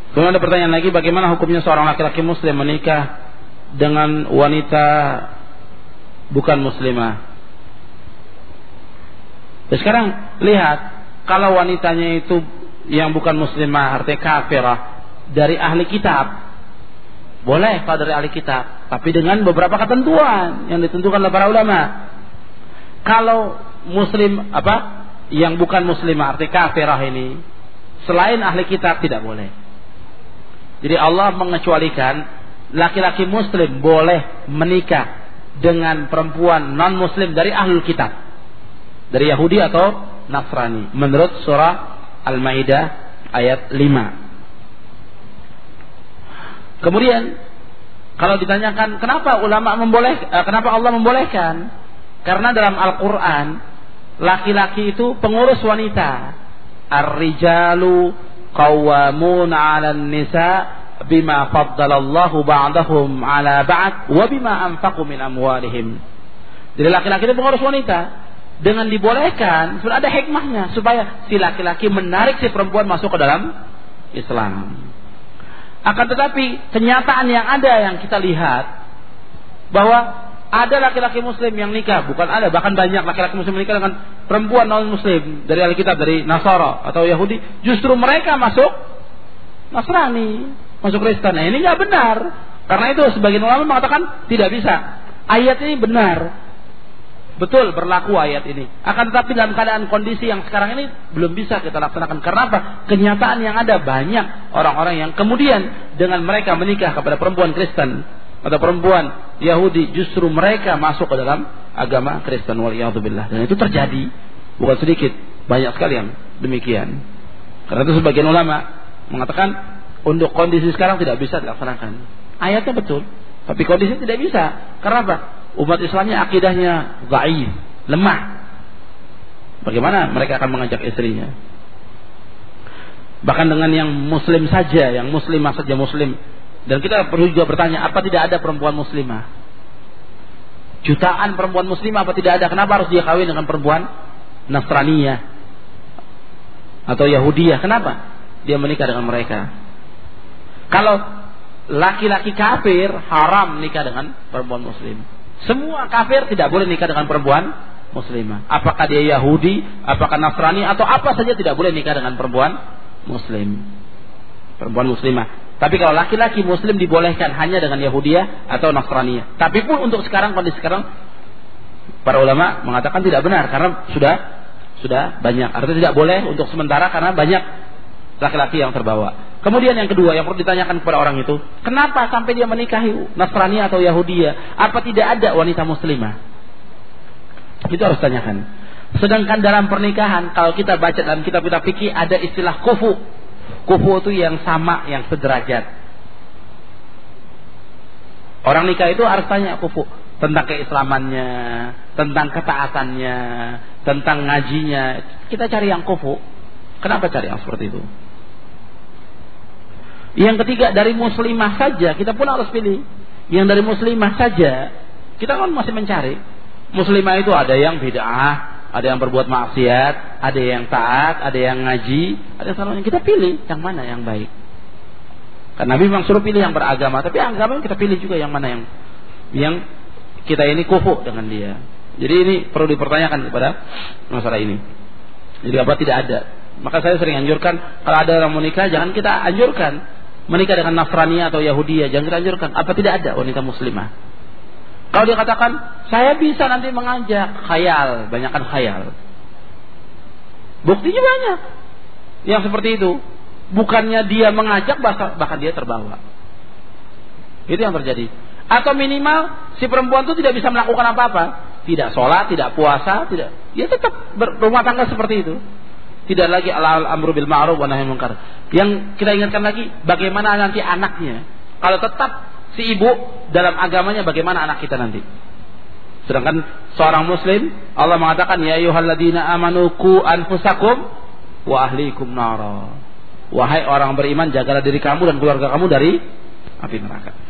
Kemudian ada pertanyaan lagi, bagaimana hukumnya seorang laki-laki muslim menikah dengan wanita bukan muslimah? Dan sekarang lihat, kalau wanitanya itu yang bukan muslimah, artinya kafirah, dari ahli kitab, boleh kalau dari ahli kitab, tapi dengan beberapa ketentuan yang ditentukan oleh para ulama. Kalau muslim yang bukan muslimah, artinya kafirah ini, selain ahli kitab tidak boleh. Jadi Allah mengecualikan laki-laki muslim boleh menikah dengan perempuan non muslim dari ahlul kitab, dari Yahudi atau Nasrani, menurut surah Al-Maidah ayat 5. Kemudian kalau ditanyakan kenapa kenapa Allah membolehkan? Karena dalam Al-Quran laki-laki itu pengurus wanita. Ar-rijalu qawwamuna 'alan nisa bima faddalallahu ba'dahum 'ala ba'd wa bima anfaqu min amwalihim. Jadi laki-laki itu pengurus wanita. Dengan dibolehkan sudah ada hikmahnya supaya si laki-laki menarik si perempuan masuk ke dalam Islam. Akan tetapi kenyataan yang ada yang kita lihat bahwa ada laki-laki muslim yang nikah, bahkan banyak laki-laki muslim menikah dengan perempuan non muslim dari ahli kitab, dari Nasara atau Yahudi, justru mereka masuk Nasrani, masuk Kristen. Nah, ini nggak benar. Karena itu sebagian ulama mengatakan tidak bisa. Ayat ini benar, betul berlaku ayat ini. Akan tetapi dalam keadaan kondisi yang sekarang ini belum bisa kita laksanakan. Karena apa? Kenyataan yang ada, banyak orang-orang yang kemudian dengan mereka menikah kepada perempuan Kristen atau perempuan Yahudi, justru mereka masuk ke dalam agama Kristen, waliyadzubillah. Dan itu terjadi, bukan sedikit, banyak sekali yang demikian. Karena itu sebagian ulama mengatakan untuk kondisi sekarang tidak bisa dilaksanakan. Ayatnya betul, tapi kondisi tidak bisa. Karena apa? Umat Islamnya akidahnya dhaif, lemah. Bagaimana mereka akan mengajak istrinya? Bahkan dengan yang muslim saja, yang muslimah saja muslim. Dan kita perlu juga bertanya, apa tidak ada perempuan muslimah? Jutaan perempuan muslimah apa tidak ada? Kenapa harus dia kawin dengan perempuan Nasraniyah atau Yahudiyah? Kenapa dia menikah dengan mereka? Kalau laki-laki kafir haram nikah dengan perempuan muslim. Semua kafir tidak boleh nikah dengan perempuan muslimah. Apakah dia Yahudi, apakah Nasrani, atau apa saja tidak boleh nikah dengan perempuan muslim, perempuan muslimah. Tapi kalau laki-laki muslim dibolehkan hanya dengan Yahudiyah atau Nasraniyah. Tapi pun untuk kondisi sekarang para ulama mengatakan tidak benar karena sudah banyak. Artinya tidak boleh untuk sementara karena banyak laki-laki yang terbawa. Kemudian yang kedua yang perlu ditanyakan kepada orang itu, kenapa sampai dia menikahi Nasraniyah atau Yahudiyah? Apa tidak ada wanita muslimah? Itu harus ditanyakan. Sedangkan dalam pernikahan, kalau kita baca dalam kitab-kitab fikih ada istilah kufu. Kufu itu yang sama, yang sederajat. Orang nikah itu harus tanya kufu tentang keislamannya, tentang ketaatannya, tentang ngajinya. Kita cari yang kufu. Kenapa cari yang seperti itu? Yang ketiga, dari muslimah saja kita pun harus pilih. Yang dari muslimah saja kita kan masih mencari. Muslimah itu ada yang bid'ah, ada yang berbuat maksiat, ada yang taat, ada yang ngaji, ada yang kita pilih yang mana yang baik. Karena Nabi memang suruh pilih yang beragama, tapi agama kita pilih juga yang mana yang kita ini kufu dengan dia. Jadi ini perlu dipertanyakan kepada masalah ini. Jadi apa tidak ada. Maka saya sering anjurkan kalau ada orang menikah jangan kita anjurkan menikah dengan Nasraniyah atau Yahudiyah, jangan kita anjurkan. Apa tidak ada wanita muslimah? Kalau dia katakan, saya bisa nanti mengajak, khayal, banyakkan khayal. Buktinya banyak yang seperti itu. Bukannya dia mengajak, bahkan dia terbawa. Itu yang terjadi. Atau minimal si perempuan itu tidak bisa melakukan apa-apa, tidak sholat, tidak puasa, tidak. Dia tetap berumah tangga seperti itu. Tidak lagi al-amru bil ma'ruf wa nahy munkar. Yang kita ingatkan lagi, bagaimana nanti anaknya? Kalau tetap si ibu dalam agamanya, bagaimana anak kita nanti? Sedangkan seorang muslim, Allah mengatakan, ya ayyuhalladzina amanu qu anfusakum wa ahlikum nara. Wahai orang beriman, jagalah diri kamu dan keluarga kamu dari api neraka.